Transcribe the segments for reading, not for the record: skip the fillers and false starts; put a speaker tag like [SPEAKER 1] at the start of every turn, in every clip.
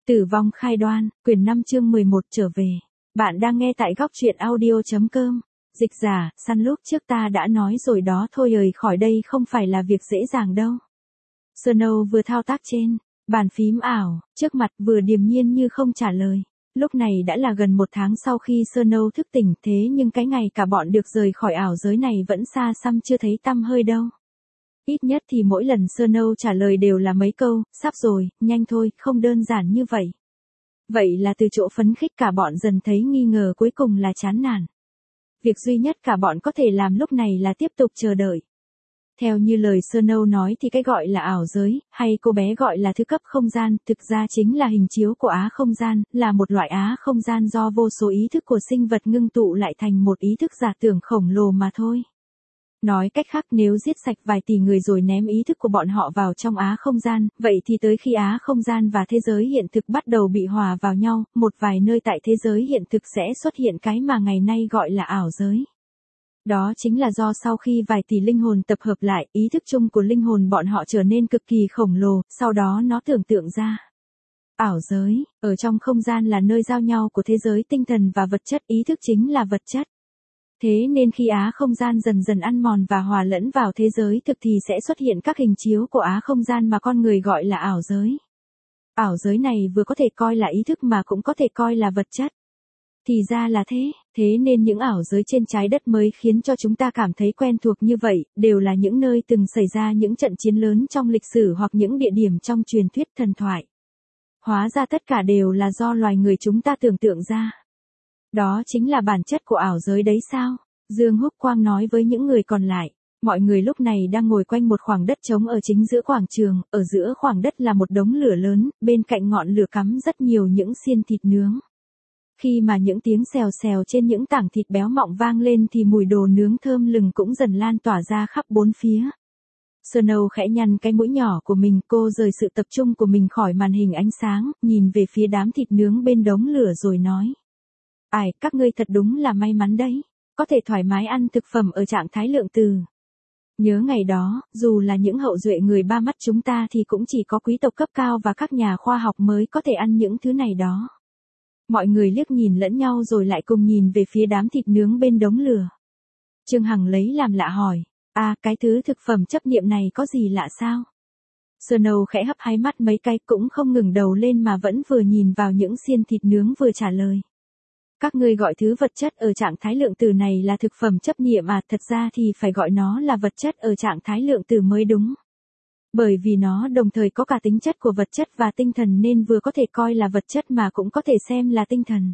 [SPEAKER 1] Tử vong khai đoan, quyển 5 chương 11 trở về. Bạn đang nghe tại góc truyện audio.com. Dịch giả, săn lúc trước ta đã nói rồi đó thôi, rời khỏi đây không phải là việc dễ dàng đâu. Snow vừa thao tác trên bàn phím ảo, trước mặt vừa điềm nhiên như không trả lời. Lúc này đã là gần 1 tháng sau khi Snow thức tỉnh, thế nhưng cái ngày cả bọn được rời khỏi ảo giới này vẫn xa xăm chưa thấy tăm hơi đâu. Ít nhất thì mỗi lần Snow trả lời đều là mấy câu, sắp rồi, nhanh thôi, không đơn giản như vậy. Vậy là từ chỗ phấn khích cả bọn dần thấy nghi ngờ, cuối cùng là chán nản. Việc duy nhất cả bọn có thể làm lúc này là tiếp tục chờ đợi. Theo như lời Snow nói thì cái gọi là ảo giới, hay cô bé gọi là thứ cấp không gian, thực ra chính là hình chiếu của á không gian, là một loại á không gian do vô số ý thức của sinh vật ngưng tụ lại thành một ý thức giả tưởng khổng lồ mà thôi. Nói cách khác, nếu giết sạch vài tỷ người rồi ném ý thức của bọn họ vào trong á không gian, vậy thì tới khi á không gian và thế giới hiện thực bắt đầu bị hòa vào nhau, một vài nơi tại thế giới hiện thực sẽ xuất hiện cái mà ngày nay gọi là ảo giới. Đó chính là do sau khi vài tỷ linh hồn tập hợp lại, ý thức chung của linh hồn bọn họ trở nên cực kỳ khổng lồ, sau đó nó tưởng tượng ra. Ảo giới, ở trong không gian là nơi giao nhau của thế giới tinh thần và vật chất, ý thức chính là vật chất. Thế nên khi á không gian dần dần ăn mòn và hòa lẫn vào thế giới thực thì sẽ xuất hiện các hình chiếu của á không gian mà con người gọi là ảo giới. Ảo giới này vừa có thể coi là ý thức mà cũng có thể coi là vật chất. Thì ra là thế nên những ảo giới trên trái đất mới khiến cho chúng ta cảm thấy quen thuộc như vậy, đều là những nơi từng xảy ra những trận chiến lớn trong lịch sử hoặc những địa điểm trong truyền thuyết thần thoại. Hóa ra tất cả đều là do loài người chúng ta tưởng tượng ra. Đó chính là bản chất của ảo giới đấy sao? Dương Húc Quang nói với những người còn lại. Mọi người lúc này đang ngồi quanh một khoảng đất trống ở chính giữa quảng trường, ở giữa khoảng đất là một đống lửa lớn, bên cạnh ngọn lửa cắm rất nhiều những xiên thịt nướng. Khi mà những tiếng xèo xèo trên những tảng thịt béo mọng vang lên thì mùi đồ nướng thơm lừng cũng dần lan tỏa ra khắp bốn phía. Snow khẽ nhăn cái mũi nhỏ của mình, cô rời sự tập trung của mình khỏi màn hình ánh sáng, nhìn về phía đám thịt nướng bên đống lửa rồi nói. Ai, các ngươi thật đúng là may mắn đấy, có thể thoải mái ăn thực phẩm ở trạng thái lượng từ. Nhớ ngày đó, dù là những hậu duệ người ba mắt chúng ta thì cũng chỉ có quý tộc cấp cao và các nhà khoa học mới có thể ăn những thứ này đó. Mọi người liếc nhìn lẫn nhau rồi lại cùng nhìn về phía đám thịt nướng bên đống lửa. Trương Hằng lấy làm lạ hỏi, cái thứ thực phẩm chấp niệm này có gì lạ sao? Snow khẽ hấp hai mắt mấy cái cũng không ngừng đầu lên mà vẫn vừa nhìn vào những xiên thịt nướng vừa trả lời. Các ngươi gọi thứ vật chất ở trạng thái lượng tử này là thực phẩm chấp niệm thật ra thì phải gọi nó là vật chất ở trạng thái lượng tử mới đúng. Bởi vì nó đồng thời có cả tính chất của vật chất và tinh thần nên vừa có thể coi là vật chất mà cũng có thể xem là tinh thần.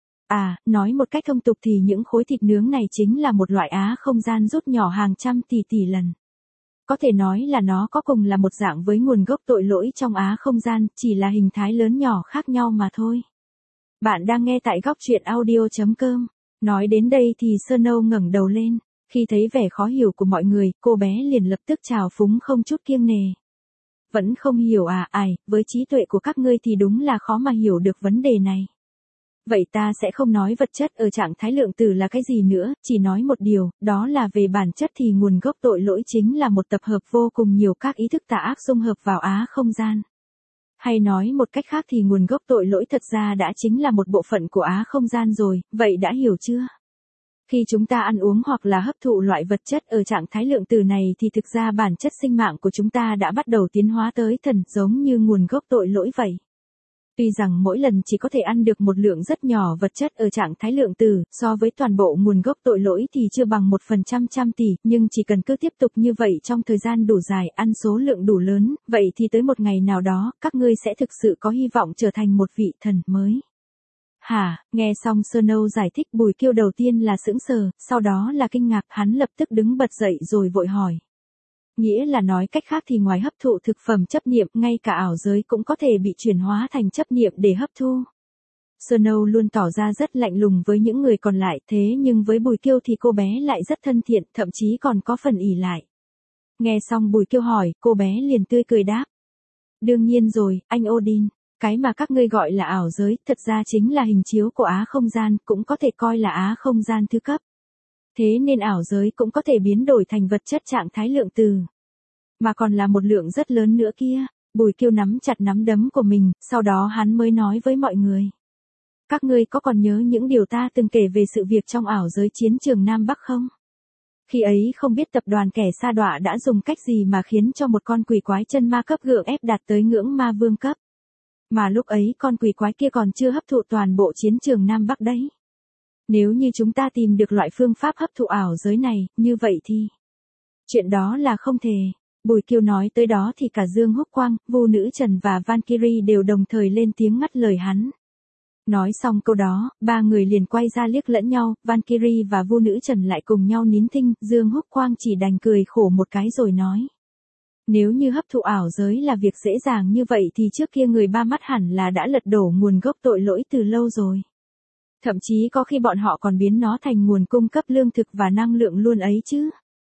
[SPEAKER 1] Nói một cách thông tục thì những khối thịt nướng này chính là một loại á không gian rút nhỏ hàng trăm tỷ lần. Có thể nói là nó có cùng là một dạng với nguồn gốc tội lỗi trong á không gian, chỉ là hình thái lớn nhỏ khác nhau mà thôi. Bạn đang nghe tại góc truyện audio.com. Nói đến đây thì Snow ngẩng đầu lên. Khi thấy vẻ khó hiểu của mọi người, cô bé liền lập tức trào phúng không chút kiêng nề. Vẫn không hiểu với trí tuệ của các ngươi thì đúng là khó mà hiểu được vấn đề này. Vậy ta sẽ không nói vật chất ở trạng thái lượng tử là cái gì nữa, chỉ nói một điều, đó là về bản chất thì nguồn gốc tội lỗi chính là một tập hợp vô cùng nhiều các ý thức tà ác xung hợp vào á không gian. Hay nói một cách khác thì nguồn gốc tội lỗi thật ra đã chính là một bộ phận của á không gian rồi, vậy đã hiểu chưa? Khi chúng ta ăn uống hoặc là hấp thụ loại vật chất ở trạng thái lượng tử này thì thực ra bản chất sinh mạng của chúng ta đã bắt đầu tiến hóa tới thần, giống như nguồn gốc tội lỗi vậy. Tuy rằng mỗi lần chỉ có thể ăn được một lượng rất nhỏ vật chất ở trạng thái lượng tử, so với toàn bộ nguồn gốc tội lỗi thì chưa bằng 1% trăm tỷ, nhưng chỉ cần cứ tiếp tục như vậy trong thời gian đủ dài, ăn số lượng đủ lớn, vậy thì tới một ngày nào đó, các ngươi sẽ thực sự có hy vọng trở thành một vị thần mới. Nghe xong Snow giải thích, Bùi Kiêu đầu tiên là sững sờ, sau đó là kinh ngạc, hắn lập tức đứng bật dậy rồi vội hỏi. Nghĩa là nói cách khác thì ngoài hấp thụ thực phẩm chấp niệm, ngay cả ảo giới cũng có thể bị chuyển hóa thành chấp niệm để hấp thu. Snow luôn tỏ ra rất lạnh lùng với những người còn lại, thế nhưng với Bùi Kiêu thì cô bé lại rất thân thiện, thậm chí còn có phần ỷ lại. Nghe xong Bùi Kiêu hỏi, cô bé liền tươi cười đáp. Đương nhiên rồi, anh Odin. Cái mà các ngươi gọi là ảo giới, thật ra chính là hình chiếu của á không gian, cũng có thể coi là á không gian thứ cấp. Thế nên ảo giới cũng có thể biến đổi thành vật chất trạng thái lượng từ. Mà còn là một lượng rất lớn nữa kia. Bùi Kiêu nắm chặt nắm đấm của mình, sau đó hắn mới nói với mọi người. Các ngươi có còn nhớ những điều ta từng kể về sự việc trong ảo giới chiến trường Nam Bắc không? Khi ấy không biết tập đoàn kẻ sa đọa đã dùng cách gì mà khiến cho một con quỷ quái chân ma cấp gượng ép đạt tới ngưỡng ma vương cấp. Mà lúc ấy con quỷ quái kia còn chưa hấp thụ toàn bộ chiến trường Nam Bắc đấy. Nếu như chúng ta tìm được loại phương pháp hấp thụ ảo giới này, như vậy thì... Chuyện đó là không thể. Bùi Kiêu nói tới đó thì cả Dương Húc Quang, Vu Nữ Trần và Valkyrie đều đồng thời lên tiếng ngắt lời hắn. Nói xong câu đó, ba người liền quay ra liếc lẫn nhau, Valkyrie và Vu Nữ Trần lại cùng nhau nín thinh, Dương Húc Quang chỉ đành cười khổ một cái rồi nói. Nếu như hấp thụ ảo giới là việc dễ dàng như vậy thì trước kia người ba mắt hẳn là đã lật đổ nguồn gốc tội lỗi từ lâu rồi. Thậm chí có khi bọn họ còn biến nó thành nguồn cung cấp lương thực và năng lượng luôn ấy chứ.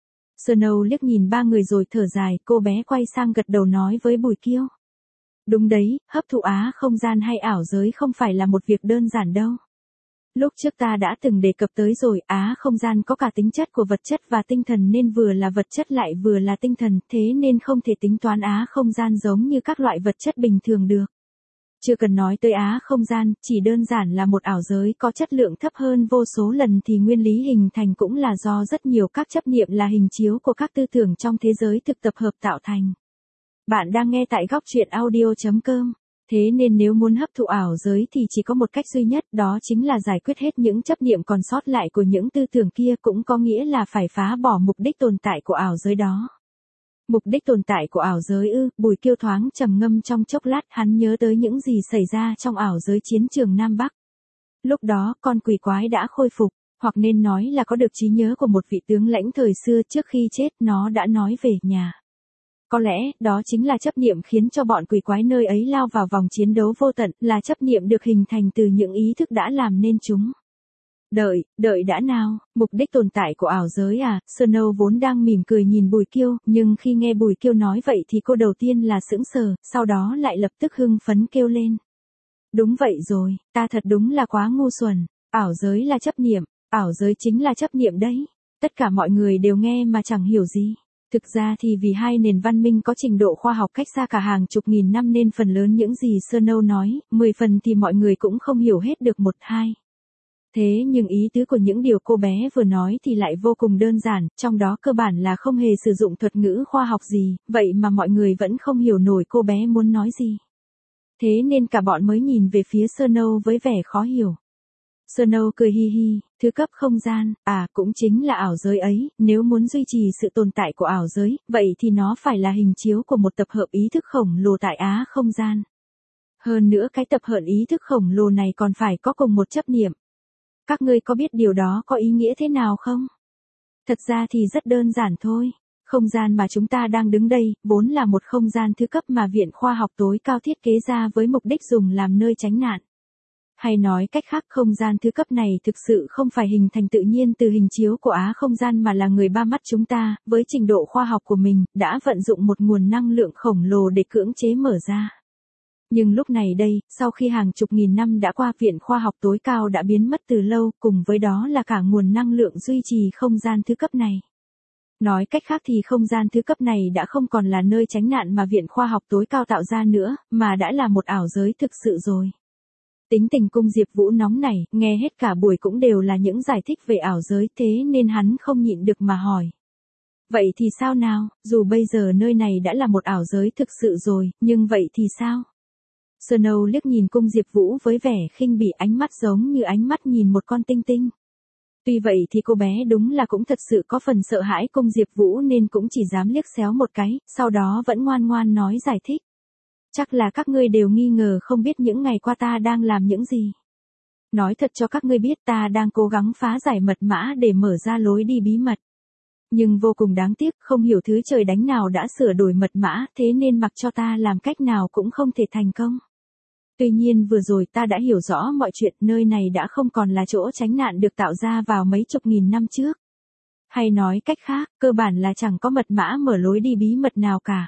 [SPEAKER 1] Snow liếc nhìn ba người rồi thở dài, cô bé quay sang gật đầu nói với Bùi Kiêu. Đúng đấy, hấp thụ á không gian hay ảo giới không phải là một việc đơn giản đâu. Lúc trước ta đã từng đề cập tới rồi, á không gian có cả tính chất của vật chất và tinh thần nên vừa là vật chất lại vừa là tinh thần, thế nên không thể tính toán á không gian giống như các loại vật chất bình thường được. Chưa cần nói tới á không gian, chỉ đơn giản là một ảo giới có chất lượng thấp hơn vô số lần thì nguyên lý hình thành cũng là do rất nhiều các chấp niệm là hình chiếu của các tư tưởng trong thế giới thực tập hợp tạo thành. Bạn đang nghe tại góc truyện audio.com. Thế nên nếu muốn hấp thụ ảo giới thì chỉ có một cách duy nhất, đó chính là giải quyết hết những chấp niệm còn sót lại của những tư tưởng kia, cũng có nghĩa là phải phá bỏ mục đích tồn tại của ảo giới đó. Mục đích tồn tại của ảo giới ư? Bùi Kiêu thoáng trầm ngâm trong chốc lát, hắn nhớ tới những gì xảy ra trong ảo giới chiến trường Nam Bắc. Lúc đó, con quỷ quái đã khôi phục, hoặc nên nói là có được trí nhớ của một vị tướng lãnh thời xưa, trước khi chết nó đã nói về nhà. Có lẽ, đó chính là chấp niệm khiến cho bọn quỷ quái nơi ấy lao vào vòng chiến đấu vô tận, là chấp niệm được hình thành từ những ý thức đã làm nên chúng. Đợi đã nào, mục đích tồn tại của ảo giới à? Snow vốn đang mỉm cười nhìn Bùi Kiêu, nhưng khi nghe Bùi Kiêu nói vậy thì cô đầu tiên là sững sờ, sau đó lại lập tức hưng phấn kêu lên. Đúng vậy rồi, ta thật đúng là quá ngu xuẩn, ảo giới là chấp niệm, ảo giới chính là chấp niệm đấy. Tất cả mọi người đều nghe mà chẳng hiểu gì. Thực ra thì vì hai nền văn minh có trình độ khoa học cách xa cả hàng chục nghìn năm nên phần lớn những gì Snow nói, 10 phần thì mọi người cũng không hiểu hết được 1-2. Thế nhưng ý tứ của những điều cô bé vừa nói thì lại vô cùng đơn giản, trong đó cơ bản là không hề sử dụng thuật ngữ khoa học gì, vậy mà mọi người vẫn không hiểu nổi cô bé muốn nói gì. Thế nên cả bọn mới nhìn về phía Snow với vẻ khó hiểu. Snow cười hi hi, thứ cấp không gian, cũng chính là ảo giới ấy, nếu muốn duy trì sự tồn tại của ảo giới, vậy thì nó phải là hình chiếu của một tập hợp ý thức khổng lồ tại á không gian. Hơn nữa cái tập hợp ý thức khổng lồ này còn phải có cùng một chấp niệm. Các ngươi có biết điều đó có ý nghĩa thế nào không? Thật ra thì rất đơn giản thôi. Không gian mà chúng ta đang đứng đây, vốn là một không gian thứ cấp mà Viện Khoa học tối cao thiết kế ra với mục đích dùng làm nơi tránh nạn. Hay nói cách khác, không gian thứ cấp này thực sự không phải hình thành tự nhiên từ hình chiếu của á không gian mà là người ba mắt chúng ta, với trình độ khoa học của mình, đã vận dụng một nguồn năng lượng khổng lồ để cưỡng chế mở ra. Nhưng lúc này đây, sau khi hàng chục nghìn năm đã qua, Viện Khoa học tối cao đã biến mất từ lâu, cùng với đó là cả nguồn năng lượng duy trì không gian thứ cấp này. Nói cách khác thì không gian thứ cấp này đã không còn là nơi tránh nạn mà Viện Khoa học tối cao tạo ra nữa, mà đã là một ảo giới thực sự rồi. Tính tình Cung Diệp Vũ nóng nảy, nghe hết cả buổi cũng đều là những giải thích về ảo giới, thế nên hắn không nhịn được mà hỏi. Vậy thì sao nào, dù bây giờ nơi này đã là một ảo giới thực sự rồi, nhưng vậy thì sao? Snow liếc nhìn Cung Diệp Vũ với vẻ khinh bỉ, ánh mắt giống như ánh mắt nhìn một con tinh tinh. Tuy vậy thì cô bé đúng là cũng thật sự có phần sợ hãi Cung Diệp Vũ nên cũng chỉ dám liếc xéo một cái, sau đó vẫn ngoan ngoan nói giải thích. Chắc là các ngươi đều nghi ngờ không biết những ngày qua ta đang làm những gì. Nói thật cho các ngươi biết, ta đang cố gắng phá giải mật mã để mở ra lối đi bí mật. Nhưng vô cùng đáng tiếc, không hiểu thứ trời đánh nào đã sửa đổi mật mã, thế nên mặc cho ta làm cách nào cũng không thể thành công. Tuy nhiên vừa rồi ta đã hiểu rõ mọi chuyện, nơi này đã không còn là chỗ tránh nạn được tạo ra vào mấy chục nghìn năm trước. Hay nói cách khác, cơ bản là chẳng có mật mã mở lối đi bí mật nào cả.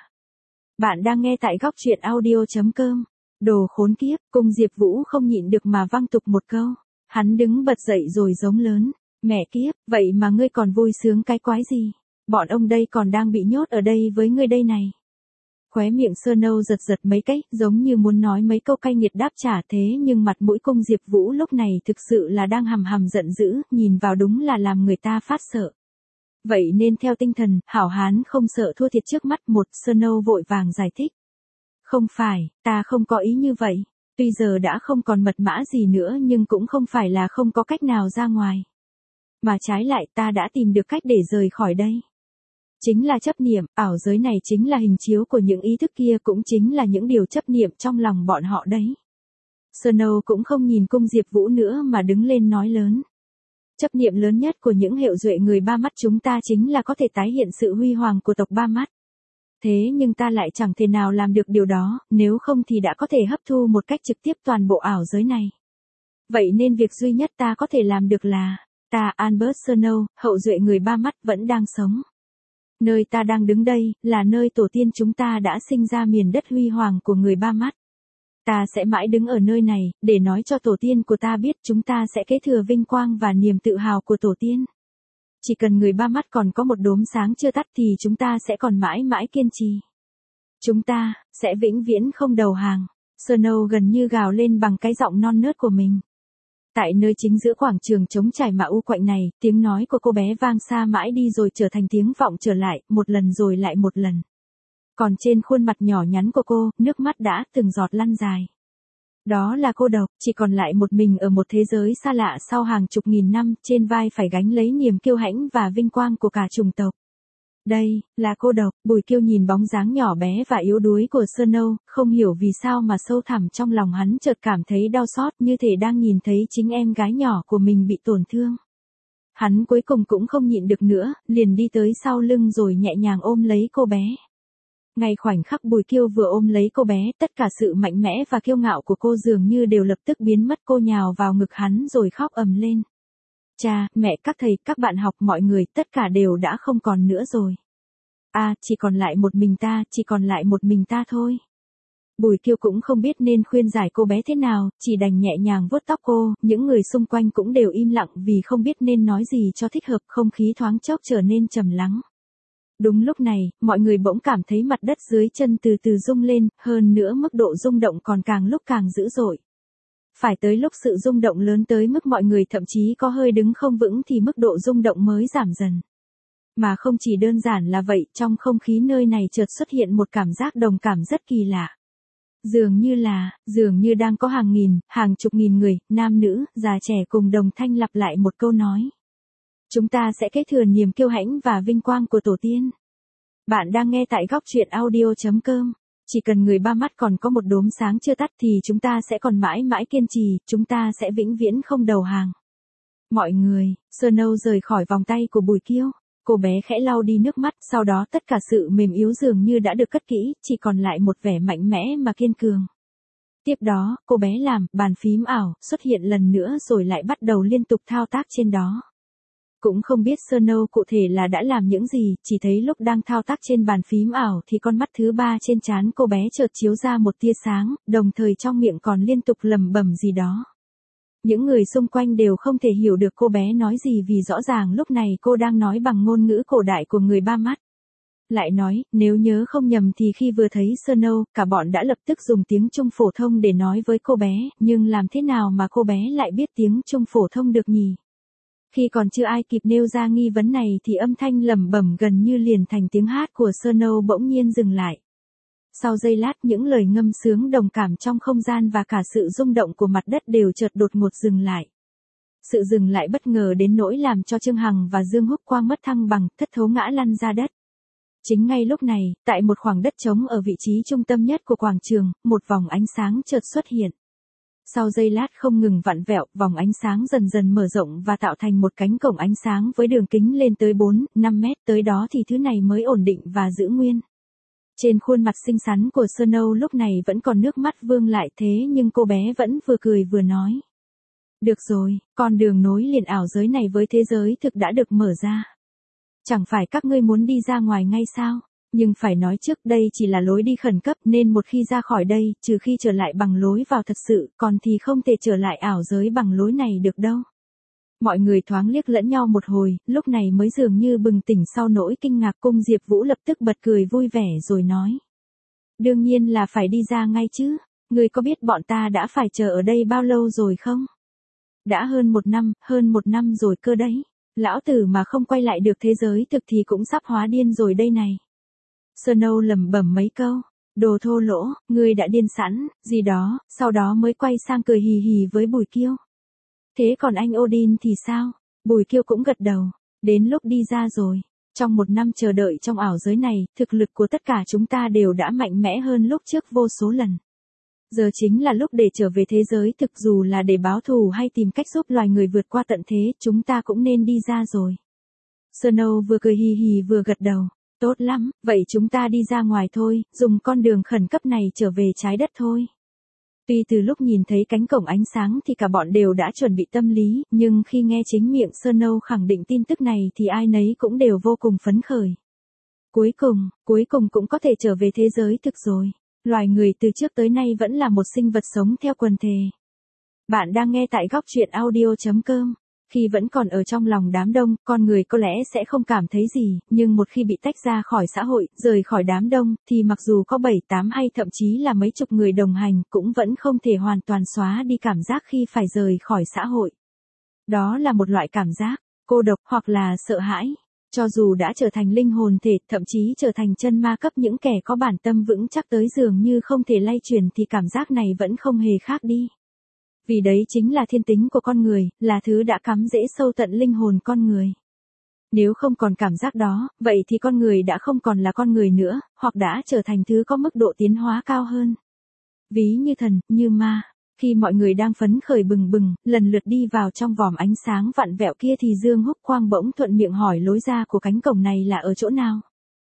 [SPEAKER 1] Bạn đang nghe tại góc truyện audio.com. Đồ khốn kiếp, Cung Diệp Vũ không nhịn được mà văng tục một câu. Hắn đứng bật dậy rồi giống lớn. Mẹ kiếp, vậy mà ngươi còn vui sướng cái quái gì? Bọn ông đây còn đang bị nhốt ở đây với ngươi đây này. Khóe miệng Snow giật giật mấy cái, giống như muốn nói mấy câu cay nghiệt đáp trả thế nhưng mặt mũi cung Diệp Vũ lúc này thực sự là đang hầm hầm giận dữ, nhìn vào đúng là làm người ta phát sợ. Vậy nên theo tinh thần, hảo hán không sợ thua thiệt trước mắt một, Snow vội vàng giải thích. Không phải, ta không có ý như vậy. Tuy giờ đã không còn mật mã gì nữa nhưng cũng không phải là không có cách nào ra ngoài. Mà trái lại ta đã tìm được cách để rời khỏi đây. Chính là chấp niệm, ảo giới này chính là hình chiếu của những ý thức kia cũng chính là những điều chấp niệm trong lòng bọn họ đấy. Snow cũng không nhìn cung Diệp Vũ nữa mà đứng lên nói lớn. Chấp niệm lớn nhất của những hiệu duệ người ba mắt chúng ta chính là có thể tái hiện sự huy hoàng của tộc ba mắt. Thế nhưng ta lại chẳng thể nào làm được điều đó, nếu không thì đã có thể hấp thu một cách trực tiếp toàn bộ ảo giới này. Vậy nên việc duy nhất ta có thể làm được là, ta Albert Snow, hậu duệ người ba mắt vẫn đang sống. Nơi ta đang đứng đây, là nơi tổ tiên chúng ta đã sinh ra miền đất huy hoàng của người ba mắt. Ta sẽ mãi đứng ở nơi này, để nói cho tổ tiên của ta biết chúng ta sẽ kế thừa vinh quang và niềm tự hào của tổ tiên. Chỉ cần người ba mắt còn có một đốm sáng chưa tắt thì chúng ta sẽ còn mãi mãi kiên trì. Chúng ta, sẽ vĩnh viễn không đầu hàng. Snow gần như gào lên bằng cái giọng non nớt của mình. Tại nơi chính giữa quảng trường trống trải mà u quạnh này, tiếng nói của cô bé vang xa mãi đi rồi trở thành tiếng vọng trở lại, một lần rồi lại một lần. Còn trên khuôn mặt nhỏ nhắn của cô, nước mắt đã từng giọt lăn dài. Đó là cô độc, chỉ còn lại một mình ở một thế giới xa lạ sau hàng chục nghìn năm, trên vai phải gánh lấy niềm kiêu hãnh và vinh quang của cả chủng tộc. Đây, là cô độc, Bùi Kiêu nhìn bóng dáng nhỏ bé và yếu đuối của Snow, không hiểu vì sao mà sâu thẳm trong lòng hắn chợt cảm thấy đau xót như thể đang nhìn thấy chính em gái nhỏ của mình bị tổn thương. Hắn cuối cùng cũng không nhịn được nữa, liền đi tới sau lưng rồi nhẹ nhàng ôm lấy cô bé. Ngay khoảnh khắc Bùi Kiêu vừa ôm lấy cô bé, tất cả sự mạnh mẽ và kiêu ngạo của cô dường như đều lập tức biến mất, cô nhào vào ngực hắn rồi khóc ầm lên. Cha, mẹ, các thầy, các bạn học, mọi người, tất cả đều đã không còn nữa rồi. Chỉ còn lại một mình ta, chỉ còn lại một mình ta thôi. Bùi Kiêu cũng không biết nên khuyên giải cô bé thế nào, chỉ đành nhẹ nhàng vuốt tóc cô, những người xung quanh cũng đều im lặng vì không biết nên nói gì cho thích hợp, không khí thoáng chốc trở nên trầm lắng. Đúng lúc này, mọi người bỗng cảm thấy mặt đất dưới chân từ từ rung lên, hơn nữa mức độ rung động còn càng lúc càng dữ dội. Phải tới lúc sự rung động lớn tới mức mọi người thậm chí có hơi đứng không vững thì mức độ rung động mới giảm dần. Mà không chỉ đơn giản là vậy, trong không khí nơi này chợt xuất hiện một cảm giác đồng cảm rất kỳ lạ. Dường như đang có hàng nghìn, hàng chục nghìn người, nam nữ, già trẻ cùng đồng thanh lặp lại một câu nói. Chúng ta sẽ kế thừa niềm kiêu hãnh và vinh quang của tổ tiên. Bạn đang nghe tại góc truyện audio.com. Chỉ cần người ba mắt còn có một đốm sáng chưa tắt thì chúng ta sẽ còn mãi mãi kiên trì, chúng ta sẽ vĩnh viễn không đầu hàng. Mọi người, Snow rời khỏi vòng tay của Bùi Kiêu. Cô bé khẽ lau đi nước mắt, sau đó tất cả sự mềm yếu dường như đã được cất kỹ, chỉ còn lại một vẻ mạnh mẽ mà kiên cường. Tiếp đó, cô bé làm, bàn phím ảo, xuất hiện lần nữa rồi lại bắt đầu liên tục thao tác trên đó. Cũng không biết Snow cụ thể là đã làm những gì, chỉ thấy lúc đang thao tác trên bàn phím ảo thì con mắt thứ ba trên trán cô bé chợt chiếu ra một tia sáng, đồng thời trong miệng còn liên tục lẩm bẩm gì đó. Những người xung quanh đều không thể hiểu được cô bé nói gì vì rõ ràng lúc này cô đang nói bằng ngôn ngữ cổ đại của người ba mắt. Lại nói, nếu nhớ không nhầm thì khi vừa thấy Snow, cả bọn đã lập tức dùng tiếng Trung phổ thông để nói với cô bé, nhưng làm thế nào mà cô bé lại biết tiếng Trung phổ thông được nhỉ? Khi còn chưa ai kịp nêu ra nghi vấn này thì âm thanh lẩm bẩm gần như liền thành tiếng hát của Snow bỗng nhiên dừng lại. Sau giây lát những lời ngâm sướng đồng cảm trong không gian và cả sự rung động của mặt đất đều chợt đột ngột dừng lại. Sự dừng lại bất ngờ đến nỗi làm cho Trương Hằng và Dương Húc Quang mất thăng bằng, thất thố ngã lăn ra đất. Chính ngay lúc này, tại một khoảng đất trống ở vị trí trung tâm nhất của quảng trường, một vòng ánh sáng chợt xuất hiện. Sau giây lát không ngừng vặn vẹo, vòng ánh sáng dần dần mở rộng và tạo thành một cánh cổng ánh sáng với đường kính lên tới 4-5 mét, tới đó thì thứ này mới ổn định và giữ nguyên. Trên khuôn mặt xinh xắn của Snow lúc này vẫn còn nước mắt vương lại thế nhưng cô bé vẫn vừa cười vừa nói. Được rồi, con đường nối liền ảo giới này với thế giới thực đã được mở ra. Chẳng phải các ngươi muốn đi ra ngoài ngay sao? Nhưng phải nói trước đây chỉ là lối đi khẩn cấp nên một khi ra khỏi đây, trừ khi trở lại bằng lối vào thật sự, còn thì không thể trở lại ảo giới bằng lối này được đâu. Mọi người thoáng liếc lẫn nhau một hồi, lúc này mới dường như bừng tỉnh sau nỗi kinh ngạc. Cung Diệp Vũ lập tức bật cười vui vẻ rồi nói. Đương nhiên là phải đi ra ngay chứ. Ngươi có biết bọn ta đã phải chờ ở đây bao lâu rồi không? Đã hơn một năm rồi cơ đấy. Lão tử mà không quay lại được thế giới thực thì cũng sắp hóa điên rồi đây này. Snow lẩm bẩm mấy câu. Đồ thô lỗ, ngươi đã điên sẵn, gì đó, sau đó mới quay sang cười hì hì với Bùi Kiêu. Thế còn anh Odin thì sao? Bùi Kiêu cũng gật đầu. Đến lúc đi ra rồi. Trong một năm chờ đợi trong ảo giới này, thực lực của tất cả chúng ta đều đã mạnh mẽ hơn lúc trước vô số lần. Giờ chính là lúc để trở về thế giới thực, dù là để báo thù hay tìm cách giúp loài người vượt qua tận thế, chúng ta cũng nên đi ra rồi. Snow vừa cười hì hì vừa gật đầu. Tốt lắm, vậy chúng ta đi ra ngoài thôi, dùng con đường khẩn cấp này trở về trái đất thôi. Tuy từ lúc nhìn thấy cánh cổng ánh sáng thì cả bọn đều đã chuẩn bị tâm lý, nhưng khi nghe chính miệng Snow khẳng định tin tức này thì ai nấy cũng đều vô cùng phấn khởi. Cuối cùng cũng có thể trở về thế giới thực rồi. Loài người từ trước tới nay vẫn là một sinh vật sống theo quần thể. Bạn đang nghe tại góc truyện audio.com. Khi vẫn còn ở trong lòng đám đông, con người có lẽ sẽ không cảm thấy gì, nhưng một khi bị tách ra khỏi xã hội, rời khỏi đám đông, thì mặc dù có 7, 8 hay thậm chí là mấy chục người đồng hành, cũng vẫn không thể hoàn toàn xóa đi cảm giác khi phải rời khỏi xã hội. Đó là một loại cảm giác cô độc hoặc là sợ hãi. Cho dù đã trở thành linh hồn thể, thậm chí trở thành chân ma cấp, những kẻ có bản tâm vững chắc tới dường như không thể lay chuyển, thì cảm giác này vẫn không hề khác đi. Vì đấy chính là thiên tính của con người, là thứ đã cắm rễ sâu tận linh hồn con người. Nếu không còn cảm giác đó, vậy thì con người đã không còn là con người nữa, hoặc đã trở thành thứ có mức độ tiến hóa cao hơn. Ví như thần, như ma. Khi mọi người đang phấn khởi bừng bừng, lần lượt đi vào trong vòm ánh sáng vặn vẹo kia thì Dương Húc Quang bỗng thuận miệng hỏi lối ra của cánh cổng này là ở chỗ nào.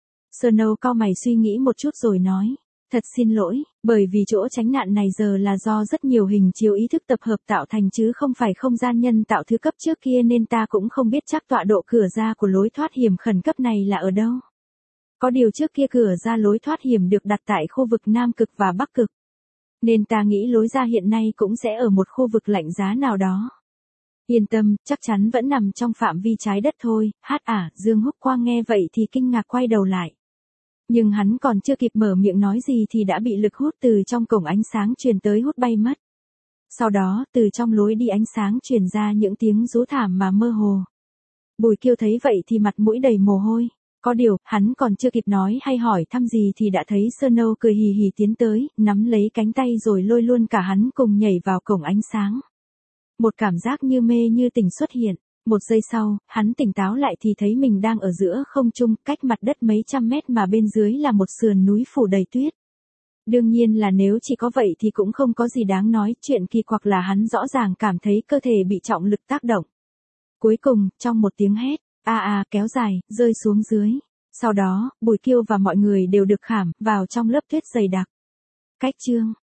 [SPEAKER 1] Snow cau mày suy nghĩ một chút rồi nói. Thật xin lỗi, bởi vì chỗ tránh nạn này giờ là do rất nhiều hình chiếu ý thức tập hợp tạo thành chứ không phải không gian nhân tạo thứ cấp trước kia, nên ta cũng không biết chắc tọa độ cửa ra của lối thoát hiểm khẩn cấp này là ở đâu. Có điều trước kia cửa ra lối thoát hiểm được đặt tại khu vực Nam Cực và Bắc Cực. Nên ta nghĩ lối ra hiện nay cũng sẽ ở một khu vực lạnh giá nào đó. Yên tâm, chắc chắn vẫn nằm trong phạm vi trái đất thôi. Dương Húc Quang nghe vậy thì kinh ngạc quay đầu lại. Nhưng hắn còn chưa kịp mở miệng nói gì thì đã bị lực hút từ trong cổng ánh sáng truyền tới hút bay mất. Sau đó, từ trong lối đi ánh sáng truyền ra những tiếng rú thảm mà mơ hồ. Bùi Kiêu thấy vậy thì mặt mũi đầy mồ hôi. Có điều, hắn còn chưa kịp nói hay hỏi thăm gì thì đã thấy Snow cười hì hì tiến tới, nắm lấy cánh tay rồi lôi luôn cả hắn cùng nhảy vào cổng ánh sáng. Một cảm giác như mê như tỉnh xuất hiện. Một giây sau, hắn tỉnh táo lại thì thấy mình đang ở giữa không trung, cách mặt đất mấy trăm mét mà bên dưới là một sườn núi phủ đầy tuyết. Đương nhiên là nếu chỉ có vậy thì cũng không có gì đáng nói, chuyện kỳ quặc là hắn rõ ràng cảm thấy cơ thể bị trọng lực tác động. Cuối cùng, trong một tiếng hét, kéo dài, rơi xuống dưới. Sau đó, Bùi Kiêu và mọi người đều được khảm vào trong lớp tuyết dày đặc. Cách chương